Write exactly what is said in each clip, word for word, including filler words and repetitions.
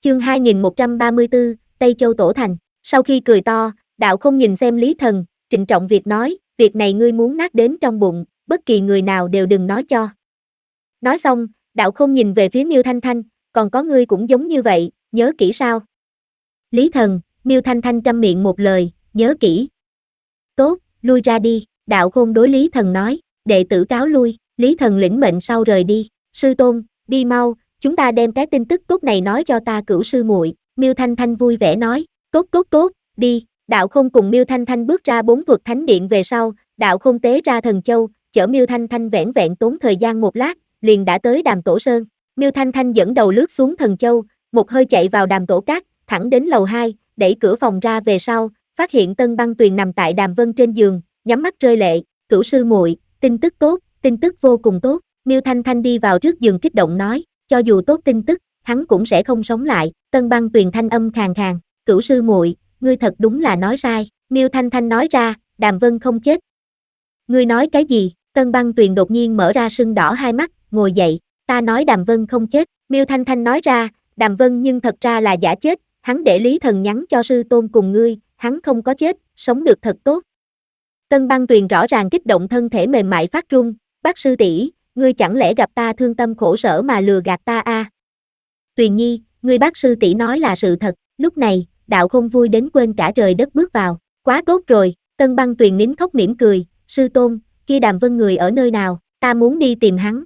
Chương hai nghìn một trăm ba mươi tư, Tây Châu Tổ Thành. Sau khi cười to, Đạo Không nhìn xem Lý Thần, trịnh trọng việc nói, việc này ngươi muốn nát đến trong bụng, bất kỳ người nào đều đừng nói cho. Nói xong, Đạo Không nhìn về phía Miêu Thanh Thanh, còn có ngươi cũng giống như vậy, nhớ kỹ sao? Lý Thần, Miêu Thanh Thanh trăm miệng một lời, nhớ kỹ. Tốt, lui ra đi, Đạo Không đối Lý Thần nói, đệ tử cáo lui. Lý Thần lĩnh mệnh sau rời đi. Sư tôn, đi mau, chúng ta đem cái tin tức tốt này nói cho ta Cửu sư muội. Miêu Thanh Thanh vui vẻ nói, tốt tốt tốt, đi. Đạo Không cùng Miêu Thanh Thanh bước ra bốn thuật thánh điện về sau, Đạo Không tế ra thần châu, chở Miêu Thanh Thanh vẻn vẹn tốn thời gian một lát, liền đã tới Đàm Tổ Sơn. Miêu Thanh Thanh dẫn đầu lướt xuống thần châu, một hơi chạy vào Đàm Tổ Cát, thẳng đến lầu hai, đẩy cửa phòng ra về sau, phát hiện Tân Băng Tuyền nằm tại Đàm Vân trên giường, nhắm mắt rơi lệ. Cửu sư muội, tin tức tốt, tin tức vô cùng tốt. Miêu Thanh Thanh đi vào trước giường kích động nói, cho dù tốt tin tức, hắn cũng sẽ không sống lại. Tân Băng Tuyền thanh âm khàn khàn, Cửu sư muội, ngươi thật đúng là nói sai. Miêu Thanh Thanh nói ra, Đàm Vân không chết. Ngươi nói cái gì? Tân Băng Tuyền đột nhiên mở ra sưng đỏ hai mắt, ngồi dậy, ta nói Đàm Vân không chết. Miêu Thanh Thanh nói ra, Đàm Vân nhưng thật ra là giả chết, hắn để Lý Thần nhắn cho sư tôn cùng ngươi, hắn không có chết, sống được thật tốt. Tân Băng Tuyền rõ ràng kích động, thân thể mềm mại phát run, bác sư tỷ, ngươi chẳng lẽ gặp ta thương tâm khổ sở mà lừa gạt ta a? À? Tuyền Nhi, ngươi bác sư tỷ nói là sự thật. Lúc này, Đạo Không vui đến quên cả trời đất bước vào, quá tốt rồi. Tân Băng Tuyền nín khóc mỉm cười, sư tôn, kia Đàm Vân người ở nơi nào, ta muốn đi tìm hắn.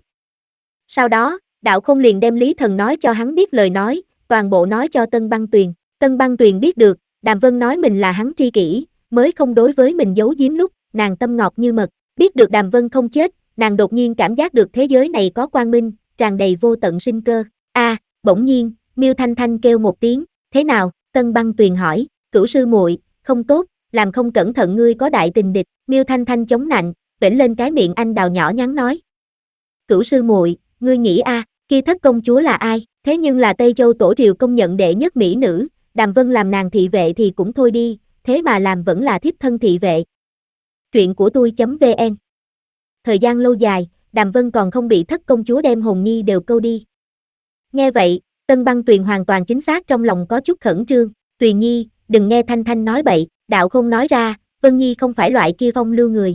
Sau đó, Đạo Không liền đem Lý Thần nói cho hắn biết lời nói, toàn bộ nói cho Tân Băng Tuyền. Tân Băng Tuyền biết được, Đàm Vân nói mình là hắn tri kỷ, mới không đối với mình giấu giếm lúc, nàng tâm ngọt như mật. Biết được Đàm Vân không chết, nàng đột nhiên cảm giác được thế giới này có quang minh, tràn đầy vô tận sinh cơ. A, à, bỗng nhiên, Miêu Thanh Thanh kêu một tiếng, thế nào? Tân Băng Tuyền hỏi, Cửu sư muội, không tốt, làm không cẩn thận ngươi có đại tình địch. Miêu Thanh Thanh chống nạnh, vểnh lên cái miệng anh đào nhỏ nhắn nói. Cửu sư muội, ngươi nghĩ a, à, kia thất công chúa là ai? Thế nhưng là Tây Châu Tổ Triều công nhận đệ nhất mỹ nữ, Đàm Vân làm nàng thị vệ thì cũng thôi đi, thế mà làm vẫn là thiếp thân thị vệ. Truyện của tôi.vn. Thời gian lâu dài, Đàm Vân còn không bị thất công chúa đem hồn nhi đều câu đi. Nghe vậy, Tân Băng Tuyền hoàn toàn chính xác trong lòng có chút khẩn trương. Tuyền Nhi, đừng nghe Thanh Thanh nói bậy. Đạo Không nói ra, Vân Nhi không phải loại kia phong lưu người.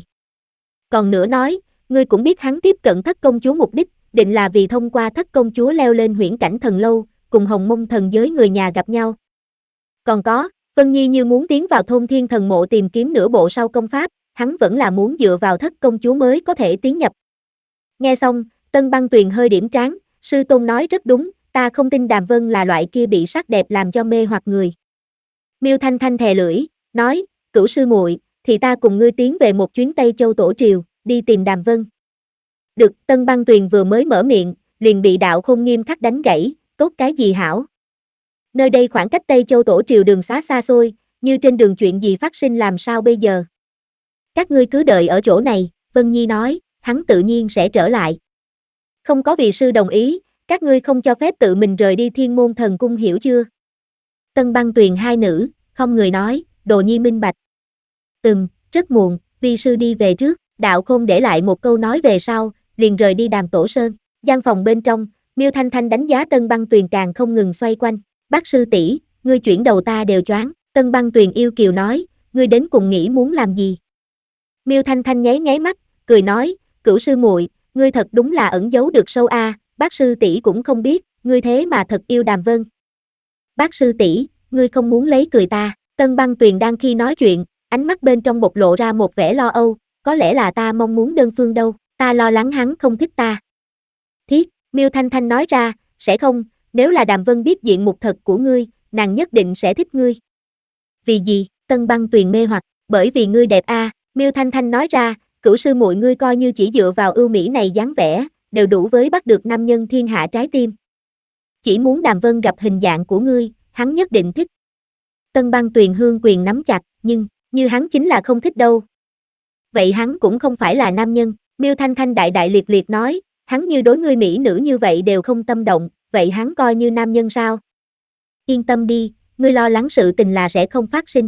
Còn nữa nói, ngươi cũng biết hắn tiếp cận thất công chúa mục đích, định là vì thông qua thất công chúa leo lên huyễn cảnh thần lâu, cùng Hồng Mông thần giới người nhà gặp nhau. Còn có, Vân Nhi như muốn tiến vào thôn thiên thần mộ tìm kiếm nửa bộ sau công pháp, hắn vẫn là muốn dựa vào thất công chúa mới có thể tiến nhập. Nghe xong, Tân Băng Tuyền hơi điểm trán, sư tôn nói rất đúng, ta không tin Đàm Vân là loại kia bị sắc đẹp làm cho mê hoặc người. Miêu Thanh Thanh thè lưỡi, nói, Cửu sư muội, thì ta cùng ngươi tiến về một chuyến Tây Châu Tổ Triều, đi tìm Đàm Vân. Được, Tân Băng Tuyền vừa mới mở miệng, liền bị Đạo Không nghiêm khắc đánh gãy, tốt cái gì hảo? Nơi đây khoảng cách Tây Châu Tổ Triều đường xá xa xôi, như trên đường chuyện gì phát sinh làm sao bây giờ? Các ngươi cứ đợi ở chỗ này, Vân Nhi nói, hắn tự nhiên sẽ trở lại. Không có vị sư đồng ý, các ngươi không cho phép tự mình rời đi Thiên Môn Thần Cung hiểu chưa? Tân Băng Tuyền hai nữ, không người nói, Đồ Nhi minh bạch. Ừm, rất muộn, vi sư đi về trước. Đạo Không để lại một câu nói về sau, liền rời đi Đàm Tổ Sơn. Gian phòng bên trong, Miêu Thanh Thanh đánh giá Tân Băng Tuyền càng không ngừng xoay quanh. Bác sư tỷ, ngươi chuyển đầu ta đều choáng. Tân Băng Tuyền yêu kiều nói, ngươi đến cùng nghĩ muốn làm gì? Miêu Thanh Thanh nháy nháy mắt, cười nói, Cửu sư muội, ngươi thật đúng là ẩn giấu được sâu a, à, bác sư tỷ cũng không biết, ngươi thế mà thật yêu Đàm Vân. Bác sư tỷ, ngươi không muốn lấy cười ta. Tân Băng Tuyền đang khi nói chuyện, ánh mắt bên trong bộc lộ ra một vẻ lo âu, có lẽ là ta mong muốn đơn phương đâu, ta lo lắng hắn không thích ta. Thiết, Miêu Thanh Thanh nói ra, sẽ không, nếu là Đàm Vân biết diện mục thật của ngươi, nàng nhất định sẽ thích ngươi. Vì gì? Tân Băng Tuyền mê hoặc, bởi vì ngươi đẹp a, à, Miêu Thanh Thanh nói ra, Cửu sư muội ngươi coi như chỉ dựa vào ưu mỹ này dáng vẻ, đều đủ với bắt được nam nhân thiên hạ trái tim. Chỉ muốn Đàm Vân gặp hình dạng của ngươi, hắn nhất định thích. Tân Băng Tuyền hương quyền nắm chặt, nhưng, như hắn chính là không thích đâu. Vậy hắn cũng không phải là nam nhân. Miêu Thanh Thanh đại đại liệt liệt nói, hắn như đối ngươi mỹ nữ như vậy đều không tâm động, vậy hắn coi như nam nhân sao? Yên tâm đi, ngươi lo lắng sự tình là sẽ không phát sinh.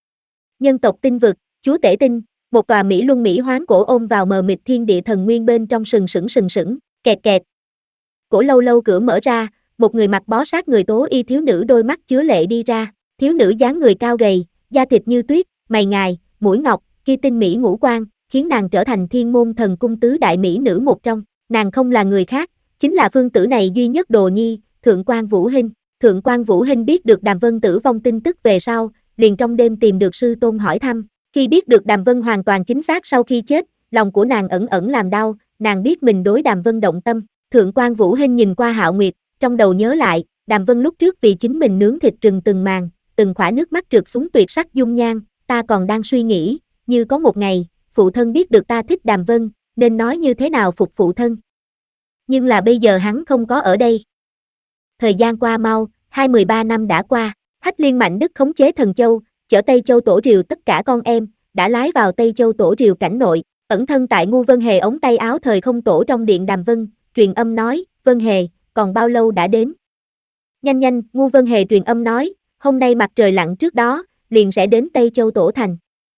Nhân tộc tinh vực, chúa tể tinh, một tòa Mỹ Luân Mỹ Hoán cổ ôm vào mờ mịt thiên địa thần nguyên bên trong sừng sững sừng sững, kẹt kẹt. Cổ lâu lâu cửa mở ra, một người mặc bó sát người tố y thiếu nữ đôi mắt chứa lệ đi ra, thiếu nữ dáng người cao gầy, da thịt như tuyết, mày ngài, mũi ngọc, kia tinh mỹ ngũ quan, khiến nàng trở thành thiên môn thần cung tứ đại mỹ nữ một trong, nàng không là người khác, chính là phương tử này duy nhất đồ nhi, Thượng quan Vũ Hinh. Thượng quan Vũ Hinh biết được Đàm Vân tử vong tin tức về sau, liền trong đêm tìm được sư tôn hỏi thăm, khi biết được Đàm Vân hoàn toàn chính xác sau khi chết, lòng của nàng ẩn ẩn làm đau, nàng biết mình đối Đàm Vân động tâm. Thượng quan Vũ Hinh nhìn qua Hạo Nguyệt, trong đầu nhớ lại, Đàm Vân lúc trước vì chính mình nướng thịt rừng từng màn, từng khỏa nước mắt trượt xuống tuyệt sắc dung nhan, ta còn đang suy nghĩ, như có một ngày, phụ thân biết được ta thích Đàm Vân, nên nói như thế nào phục phụ thân. Nhưng là bây giờ hắn không có ở đây. Thời gian qua mau, hai mươi ba năm đã qua, Hách Liên Mạnh Đức khống chế Thần Châu, chở Tây Châu Tổ Triều tất cả con em, đã lái vào Tây Châu Tổ Triều cảnh nội, ẩn thân tại Ngu Vân Hề ống tay áo thời không tổ trong điện Đàm Vân, truyền âm nói, Vân Hề, còn bao lâu đã đến? Nhanh nhanh, Ngu Vân Hề truyền âm nói, hôm nay mặt trời lặn trước đó, liền sẽ đến Tây Châu Tổ Thành.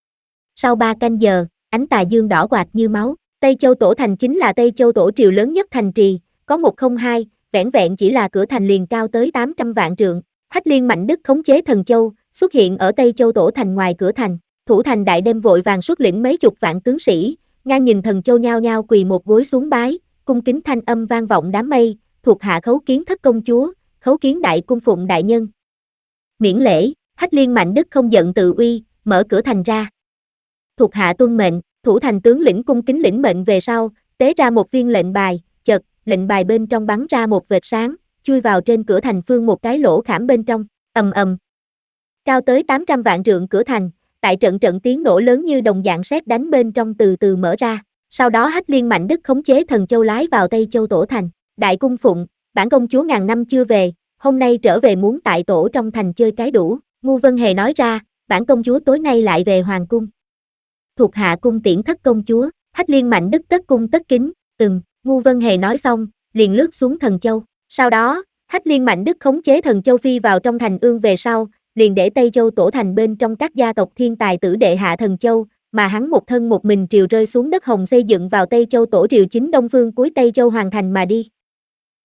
Sau ba canh giờ, ánh tà dương đỏ quạt như máu, Tây Châu Tổ Thành chính là Tây Châu Tổ Triều lớn nhất thành trì, có một không hai, vẻn vẹn chỉ là cửa thành liền cao tới tám trăm vạn trượng. Hách Liên Mạnh Đức khống chế Thần Châu, xuất hiện ở Tây Châu Tổ Thành ngoài cửa thành, thủ thành đại đem vội vàng xuất lĩnh mấy chục vạn tướng sĩ, ngang nhìn Thần Châu nhao nhao quỳ một gối xuống bái, cung kính thanh âm vang vọng đám mây, thuộc hạ khấu kiến thất công chúa, khấu kiến đại cung phụng đại nhân. Miễn lễ, Hách Liên Mạnh Đức không giận tự uy, mở cửa thành ra. Thuộc hạ tuân mệnh, thủ thành tướng lĩnh cung kính lĩnh mệnh về sau, tế ra một viên lệnh bài, chợt, lệnh bài bên trong bắn ra một vệt sáng, chui vào trên cửa thành phương một cái lỗ khảm bên trong, ầm ầm. Cao tới tám trăm vạn trượng cửa thành, tại trận trận tiếng nổ lớn như đồng dạng sét đánh bên trong từ từ mở ra. Sau đó Hách Liên Mạnh Đức khống chế Thần Châu lái vào Tây Châu Tổ Thành. Đại cung phụng, bản công chúa ngàn năm chưa về, hôm nay trở về muốn tại tổ trong thành chơi cái đủ. Ngu Vân Hề nói ra, bản công chúa tối nay lại về hoàng cung. Thuộc hạ cung tiễn thất công chúa. Hách Liên Mạnh Đức tất cung tất kính, ừm. Ngu Vân Hề nói xong, liền lướt xuống Thần Châu. Sau đó, Hách Liên Mạnh Đức khống chế Thần Châu phi vào trong thành ương về sau, liền để Tây Châu Tổ Thành bên trong các gia tộc thiên tài tử đệ hạ Thần Châu, mà hắn một thân một mình triều rơi xuống đất hồng xây dựng vào Tây Châu Tổ Triều chính đông phương cuối Tây Châu hoàn thành mà đi.